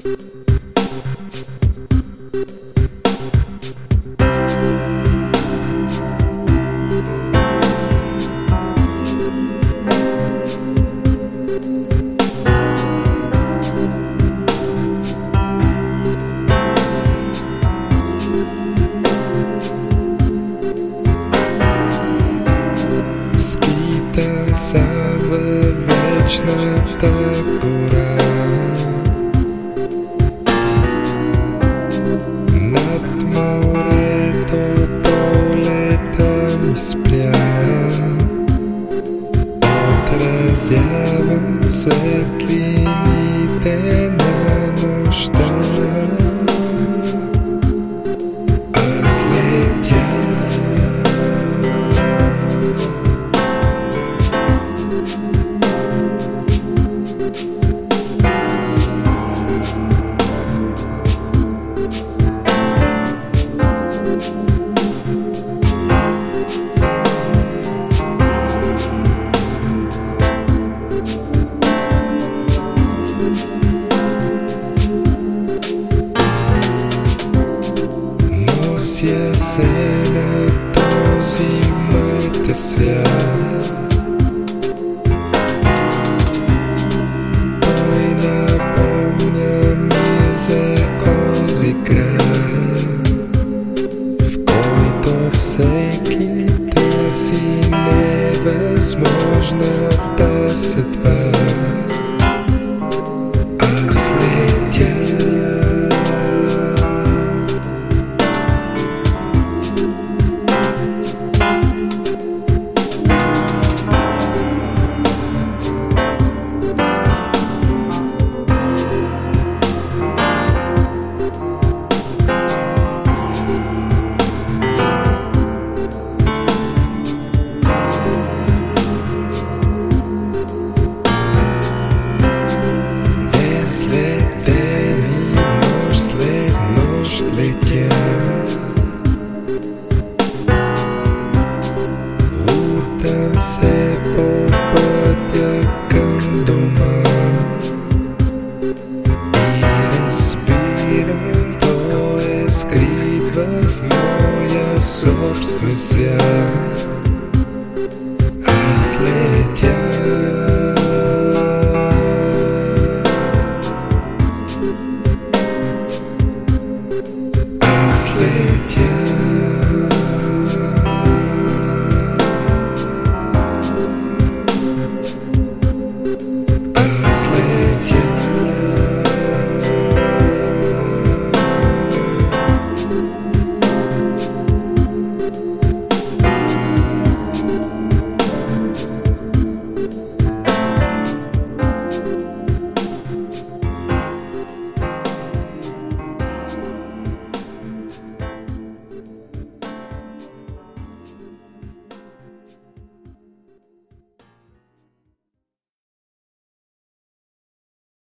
Скитам сам във вечната гора, над морето полета ми спря. Отразявам светлините на нощта. Аз летя, нося се на този мъртъв свят. Той напомня ми за онзи град, в който всеки търси невъзможната съдба. Аз летя, след ден и нощ след нощ летя. Лутам се по пътя към дома и разбирам, той е скрит в моя собствен свят. Аз